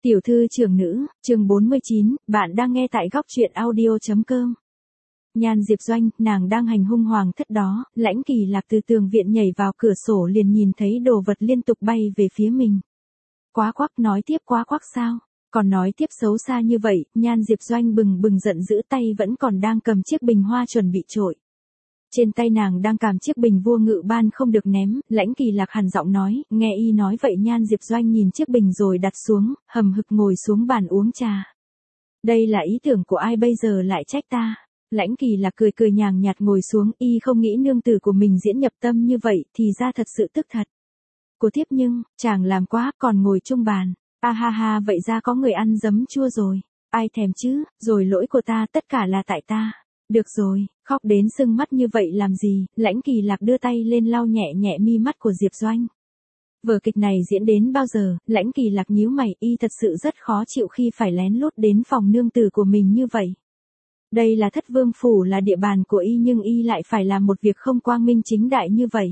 Tiểu thư trưởng nữ, chương 49, bạn đang nghe tại góc truyện audio.com. Nhan Diệp Doanh, nàng đang hành hung hoàng thất đó, Lãnh Kỳ Lạc từ tường viện nhảy vào cửa sổ liền nhìn thấy đồ vật liên tục bay về phía mình. Quá quắc, nói tiếp quá quắc sao? Còn nói tiếp xấu xa như vậy, Nhan Diệp Doanh bừng bừng giận dữ, tay vẫn còn đang cầm chiếc bình hoa chuẩn bị trội. Trên tay nàng đang cầm chiếc bình vua ngự ban không được ném, Lãnh Kỳ Lạc hằn giọng nói, nghe y nói vậy. Nhan Diệp Doanh nhìn chiếc bình rồi đặt xuống, hầm hực ngồi xuống bàn uống trà. Đây là ý tưởng của ai bây giờ lại trách ta? Lãnh Kỳ Lạc cười cười nhàn nhạt ngồi xuống, y không nghĩ nương tử của mình diễn nhập tâm như vậy, thì ra thật sự tức thật. Cô tiếp nhưng, chàng làm quá, còn ngồi chung bàn. A ha ha, vậy ra có người ăn giấm chua rồi. Ai thèm chứ, rồi lỗi của ta, tất cả là tại ta. Được rồi, khóc đến sưng mắt như vậy làm gì? Lãnh Kỳ Lạc đưa tay lên lau nhẹ nhẹ mi mắt của Diệp Doanh. Vở kịch này diễn đến bao giờ? Lãnh Kỳ Lạc nhíu mày, y thật sự rất khó chịu khi phải lén lút đến phòng nương tử của mình như vậy. Đây là Thất Vương phủ, là địa bàn của y, nhưng y lại phải làm một việc không quang minh chính đại như vậy.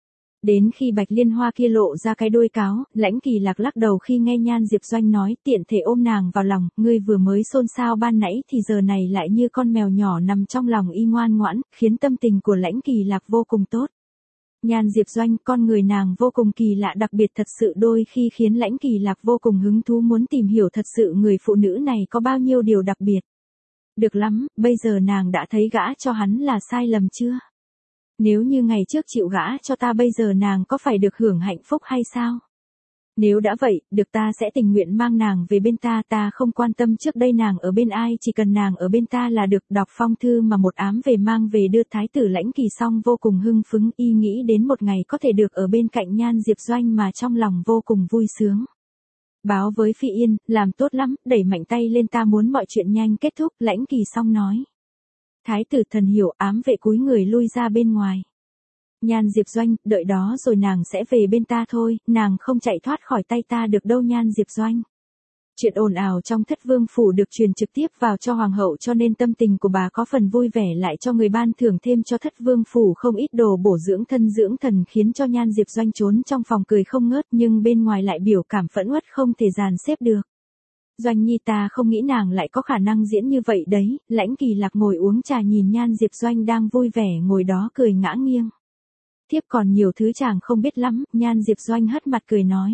Đến khi Bạch Liên Hoa kia lộ ra cái đuôi cáo, Lãnh Kỳ Lạc lắc đầu khi nghe Nhan Diệp Doanh nói, tiện thể ôm nàng vào lòng, ngươi vừa mới xôn xao ban nãy thì giờ này lại như con mèo nhỏ nằm trong lòng y ngoan ngoãn, khiến tâm tình của Lãnh Kỳ Lạc vô cùng tốt. Nhan Diệp Doanh, con người nàng vô cùng kỳ lạ, đặc biệt thật sự, đôi khi khiến Lãnh Kỳ Lạc vô cùng hứng thú muốn tìm hiểu thật sự người phụ nữ này có bao nhiêu điều đặc biệt. Được lắm, bây giờ nàng đã thấy gã cho hắn là sai lầm chưa? Nếu như ngày trước chịu gã cho ta, bây giờ nàng có phải được hưởng hạnh phúc hay sao? Nếu đã vậy, được, ta sẽ tình nguyện mang nàng về bên ta, ta không quan tâm trước đây nàng ở bên ai, chỉ cần nàng ở bên ta là được. Đọc phong thư mà một ám về mang về đưa thái tử Lãnh Kỳ xong vô cùng hưng phấn, y nghĩ đến một ngày có thể được ở bên cạnh Nhan Diệp Doanh mà trong lòng vô cùng vui sướng. Báo với Phi Yên, làm tốt lắm, đẩy mạnh tay lên, ta muốn mọi chuyện nhanh kết thúc. Lãnh Kỳ xong nói. Thái tử thần hiểu, ám vệ cúi người lui ra bên ngoài. Nhan Diệp Doanh, đợi đó rồi nàng sẽ về bên ta thôi, nàng không chạy thoát khỏi tay ta được đâu. Nhan Diệp Doanh. Chuyện ồn ào trong Thất Vương phủ được truyền trực tiếp vào cho hoàng hậu, cho nên tâm tình của bà có phần vui vẻ, lại cho người ban thưởng thêm cho Thất Vương phủ không ít đồ bổ dưỡng thân dưỡng thần, khiến cho Nhan Diệp Doanh trốn trong phòng cười không ngớt, nhưng bên ngoài lại biểu cảm phẫn uất không thể dàn xếp được. Doanh nhi, ta không nghĩ nàng lại có khả năng diễn như vậy đấy. Lãnh Kỳ Lạc ngồi uống trà nhìn Nhan Diệp Doanh đang vui vẻ ngồi đó cười ngã nghiêng. Thiếp còn nhiều thứ chàng không biết lắm. Nhan Diệp Doanh hất mặt cười nói.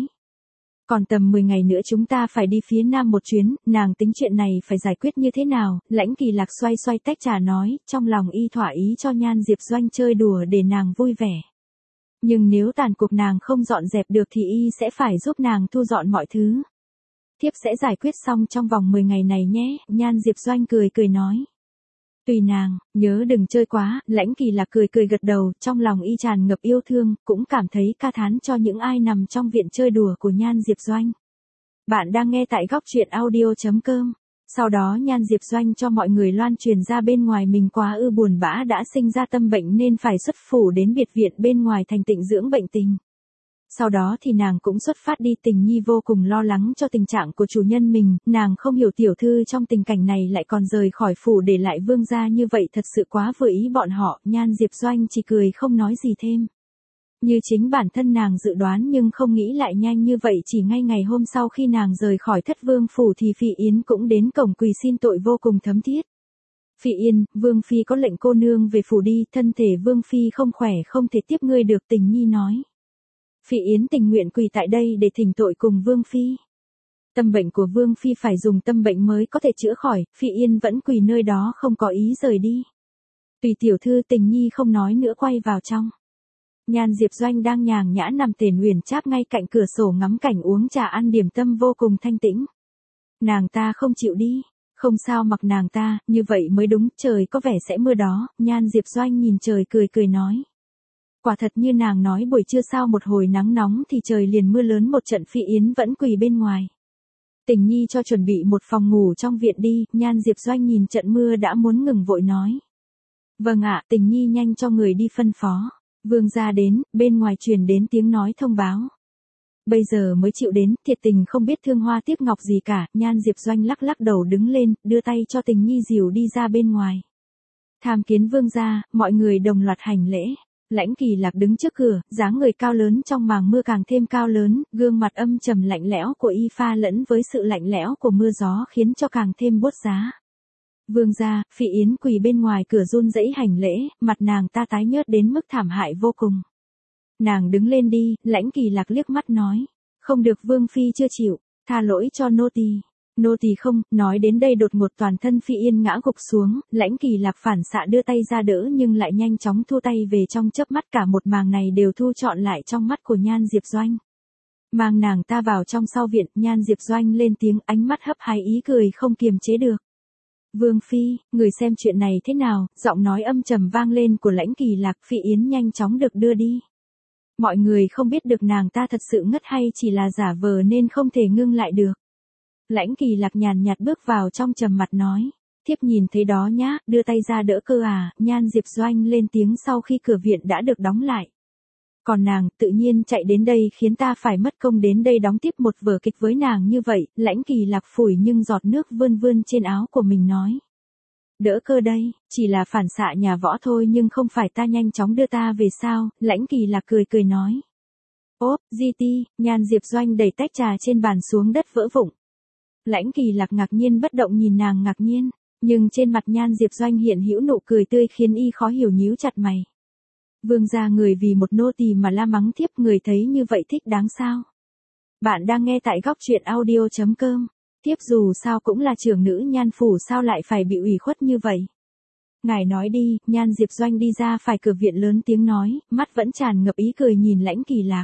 Còn tầm 10 ngày nữa chúng ta phải đi phía Nam một chuyến, nàng tính chuyện này phải giải quyết như thế nào? Lãnh Kỳ Lạc xoay xoay tách trà nói, trong lòng y thỏa ý cho Nhan Diệp Doanh chơi đùa để nàng vui vẻ. Nhưng nếu tàn cuộc nàng không dọn dẹp được thì y sẽ phải giúp nàng thu dọn mọi thứ. Thiếp sẽ giải quyết xong trong vòng 10 ngày này nhé. Nhan Diệp Doanh cười cười nói. Tùy nàng, nhớ đừng chơi quá. Lãnh Kỳ Lạc cười cười gật đầu, trong lòng y tràn ngập yêu thương, cũng cảm thấy ca thán cho những ai nằm trong viện chơi đùa của Nhan Diệp Doanh. Bạn đang nghe tại góc truyện audio.com. Sau đó Nhan Diệp Doanh cho mọi người loan truyền ra bên ngoài mình quá buồn bã, đã sinh ra tâm bệnh nên phải xuất phủ đến biệt viện bên ngoài thành Tịnh dưỡng bệnh tình. Sau đó thì nàng cũng xuất phát đi. Tình Nhi vô cùng lo lắng cho tình trạng của chủ nhân mình, nàng không hiểu tiểu thư trong tình cảnh này lại còn rời khỏi phủ để lại vương gia như vậy, thật sự quá vừa ý bọn họ. Nhan Diệp Doanh chỉ cười không nói gì thêm. Như chính bản thân nàng dự đoán, nhưng không nghĩ lại nhanh như vậy. Chỉ ngay ngày hôm sau khi nàng rời khỏi Thất Vương phủ thì Phi Yến cũng đến cổng quỳ xin tội vô cùng thấm thiết. Phi Yên, Vương Phi có lệnh cô nương về phủ đi, thân thể Vương Phi không khỏe, không thể tiếp ngươi được. Tình Nhi nói. Phi Yến tình nguyện quỳ tại đây để thỉnh tội cùng Vương Phi. Tâm bệnh của Vương Phi phải dùng tâm bệnh mới có thể chữa khỏi. Phi Yên vẫn quỳ nơi đó không có ý rời đi. Tùy tiểu thư. Tình Nhi không nói nữa quay vào trong. Nhan Diệp Doanh đang nhàn nhã nằm tền uyển cháp ngay cạnh cửa sổ ngắm cảnh uống trà ăn điểm tâm vô cùng thanh tĩnh. Nàng ta không chịu đi. Không sao, mặc nàng ta, như vậy mới đúng, trời có vẻ sẽ mưa đó. Nhan Diệp Doanh nhìn trời cười cười nói. Quả thật như nàng nói, buổi trưa sau một hồi nắng nóng thì trời liền mưa lớn một trận. Phi Yến vẫn quỳ bên ngoài. Tình Nhi cho chuẩn bị một phòng ngủ trong viện đi. Nhan Diệp Doanh nhìn trận mưa đã muốn ngừng vội nói. Vâng ạ. Tình Nhi nhanh cho người đi phân phó. Vương gia đến, bên ngoài truyền đến tiếng nói thông báo. Bây giờ mới chịu đến, thiệt tình không biết thương hoa tiếc ngọc gì cả. Nhan Diệp Doanh lắc lắc đầu đứng lên, đưa tay cho Tình Nhi dìu đi ra bên ngoài. Tham kiến vương gia, mọi người đồng loạt hành lễ. Lãnh Kỳ Lạc đứng trước cửa, dáng người cao lớn trong màng mưa càng thêm cao lớn, gương mặt âm trầm lạnh lẽo của y pha lẫn với sự lạnh lẽo của mưa gió khiến cho càng thêm buốt giá. Vương gia, Phỉ Yến quỳ bên ngoài cửa run rẩy hành lễ, mặt nàng ta tái nhợt đến mức thảm hại vô cùng. Nàng đứng lên đi, Lãnh Kỳ Lạc liếc mắt nói. Không được, Vương phi chưa chịu, tha lỗi cho nô tỳ. Nô tỳ không, nói đến đây đột ngột toàn thân Phỉ Yên ngã gục xuống, Lãnh Kỳ Lạc phản xạ đưa tay ra đỡ nhưng lại nhanh chóng thu tay về, trong chớp mắt cả một màng này đều thu trọn lại trong mắt của Nhan Diệp Doanh. Mang nàng ta vào trong sau viện, Nhan Diệp Doanh lên tiếng, ánh mắt hấp hái ý cười không kiềm chế được. Vương phi, người xem chuyện này thế nào? Giọng nói âm trầm vang lên của Lãnh Kỳ Lạc. Phỉ Yến nhanh chóng được đưa đi. Mọi người không biết được nàng ta thật sự ngất hay chỉ là giả vờ nên không thể ngưng lại được. Lãnh Kỳ Lạc nhàn nhạt bước vào trong, trầm mặt nói. Thiếp nhìn thấy đó nhá, đưa tay ra đỡ cơ à? Nhan Diệp Doanh lên tiếng sau khi cửa viện đã được đóng lại. Còn nàng, tự nhiên chạy đến đây khiến ta phải mất công đến đây đóng tiếp một vở kịch với nàng như vậy. Lãnh Kỳ Lạc phủi nhưng giọt nước vươn vươn trên áo của mình nói. Đỡ cơ đây, chỉ là phản xạ nhà võ thôi nhưng không phải ta nhanh chóng đưa ta về sao? Lãnh Kỳ Lạc cười cười nói. Ốp, GT, Nhan Diệp Doanh đẩy tách trà trên bàn xuống đất vỡ vụn. Lãnh Kỳ Lạc ngạc nhiên bất động nhìn nàng ngạc nhiên, nhưng trên mặt Nhan Diệp Doanh hiện hữu nụ cười tươi khiến y khó hiểu nhíu chặt mày. Vương gia, người vì một nô tỳ mà la mắng thiếp, người thấy như vậy thích đáng sao? Bạn đang nghe tại góc truyện audio.com. Thiếp dù sao cũng là trưởng nữ Nhan phủ, sao lại phải bị ủy khuất như vậy? Ngài nói đi. Nhan Diệp Doanh đi ra phải cửa viện lớn tiếng nói, mắt vẫn tràn ngập ý cười nhìn Lãnh Kỳ Lạc.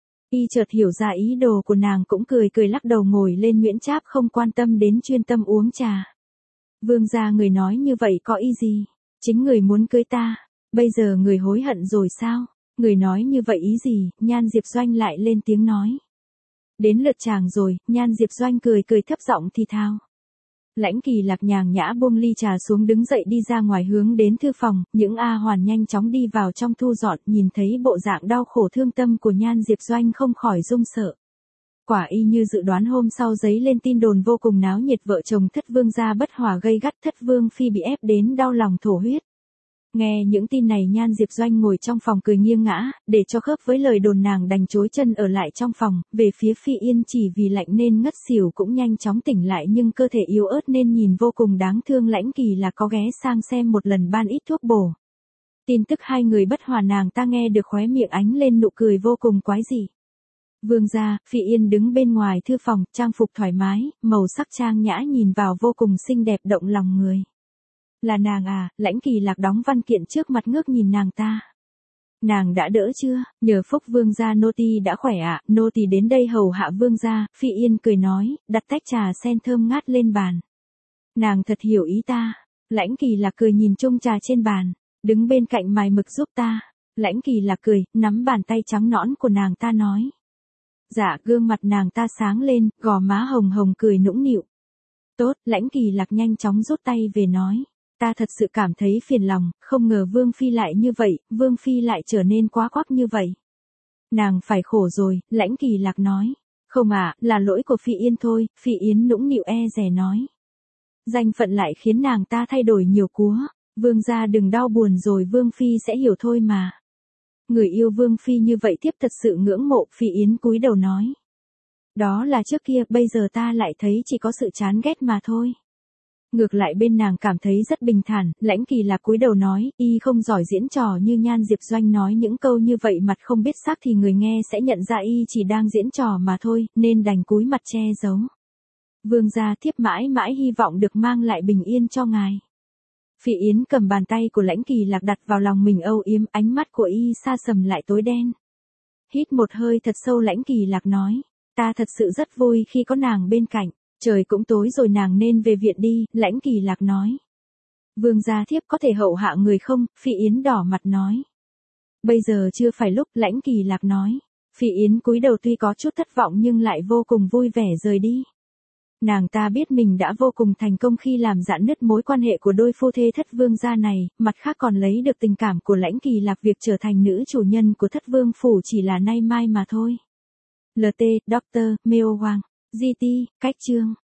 Y chợt hiểu ra ý đồ của nàng cũng cười cười lắc đầu ngồi lên Nguyễn Tráp không quan tâm đến, chuyên tâm uống trà. Vương gia, người nói như vậy có ý gì? Chính người muốn cưới ta, bây giờ người hối hận rồi sao? Người nói như vậy ý gì? Nhan Diệp Doanh lại lên tiếng nói. Đến lượt chàng rồi. Nhan Diệp Doanh cười cười thấp giọng thì thào. Lãnh Kỳ Lạc nhàn nhã buông ly trà xuống đứng dậy đi ra ngoài hướng đến thư phòng, những A Hoàn nhanh chóng đi vào trong thu dọn, nhìn thấy bộ dạng đau khổ thương tâm của Nhan Diệp Doanh không khỏi run sợ. Quả y như dự đoán, hôm sau giấy lên tin đồn vô cùng náo nhiệt, vợ chồng Thất Vương gia bất hòa gây gắt, Thất Vương phi bị ép đến đau lòng thổ huyết. Nghe những tin này Nhan Diệp Doanh ngồi trong phòng cười nghiêng ngã, để cho khớp với lời đồn nàng đành chối chân ở lại trong phòng, về phía Phỉ Yên chỉ vì lạnh nên ngất xỉu cũng nhanh chóng tỉnh lại nhưng cơ thể yếu ớt nên nhìn vô cùng đáng thương. Lãnh Kỳ là có ghé sang xem một lần ban ít thuốc bổ. Tin tức hai người bất hòa nàng ta nghe được khóe miệng ánh lên nụ cười vô cùng quái dị. Vương gia, Phỉ Yên đứng bên ngoài thư phòng, trang phục thoải mái, màu sắc trang nhã nhìn vào vô cùng xinh đẹp động lòng người. Là nàng à? Lãnh Kỳ Lạc đóng văn kiện trước mặt ngước nhìn nàng ta. Nàng đã đỡ chưa? Nhờ phúc vương gia nô tỳ đã khỏe ạ, nô tỳ đến đây hầu hạ vương gia. Phỉ Yên cười nói, đặt tách trà sen thơm ngát lên bàn. Nàng thật hiểu ý ta. Lãnh Kỳ Lạc cười nhìn chung trà trên bàn, đứng bên cạnh mài mực giúp ta. Lãnh Kỳ Lạc cười, nắm bàn tay trắng nõn của nàng ta nói. Dạ. Gương mặt nàng ta sáng lên, gò má hồng hồng cười nũng nịu. Tốt. Lãnh Kỳ Lạc nhanh chóng rút tay về nói. Ta thật sự cảm thấy phiền lòng, không ngờ Vương phi lại như vậy, Vương phi lại trở nên quá quắc như vậy. Nàng phải khổ rồi. Lãnh Kỳ Lạc nói. Không ạ, là lỗi của Phỉ Yên thôi. Phỉ Yến nũng nịu e dè nói. Danh phận lại khiến nàng ta thay đổi nhiều cúa. Vương gia đừng đau buồn rồi, Vương phi sẽ hiểu thôi mà. Người yêu Vương phi như vậy tiếp thật sự ngưỡng mộ. Phỉ Yến cúi đầu nói. Đó là trước kia, bây giờ ta lại thấy chỉ có sự chán ghét mà thôi. Ngược lại bên nàng cảm thấy rất bình thản. Lãnh Kỳ Lạc cúi đầu nói, y không giỏi diễn trò như Nhan Diệp Doanh nói những câu như vậy mặt không biết sắc thì người nghe sẽ nhận ra y chỉ đang diễn trò mà thôi, nên đành cúi mặt che giấu. Vương gia, thiếp mãi mãi hy vọng được mang lại bình yên cho ngài. Phỉ Yến cầm bàn tay của Lãnh Kỳ Lạc đặt vào lòng mình âu yếm, ánh mắt của y sa sầm lại tối đen. Hít một hơi thật sâu, Lãnh Kỳ Lạc nói, ta thật sự rất vui khi có nàng bên cạnh. Trời cũng tối rồi, nàng nên về viện đi. Lãnh Kỳ Lạc nói. Vương gia, thiếp có thể hậu hạ người không? Phỉ Yến đỏ mặt nói. Bây giờ chưa phải lúc. Lãnh Kỳ Lạc nói. Phỉ Yến cúi đầu tuy có chút thất vọng nhưng lại vô cùng vui vẻ rời đi. Nàng ta biết mình đã vô cùng thành công khi làm rạn nứt mối quan hệ của đôi phu thê Thất Vương gia này, mặt khác còn lấy được tình cảm của Lãnh Kỳ Lạc. Việc trở thành nữ chủ nhân của Thất Vương phủ chỉ là nay mai mà thôi. LT, Dr. Meo Hoàng. GT, cách chương.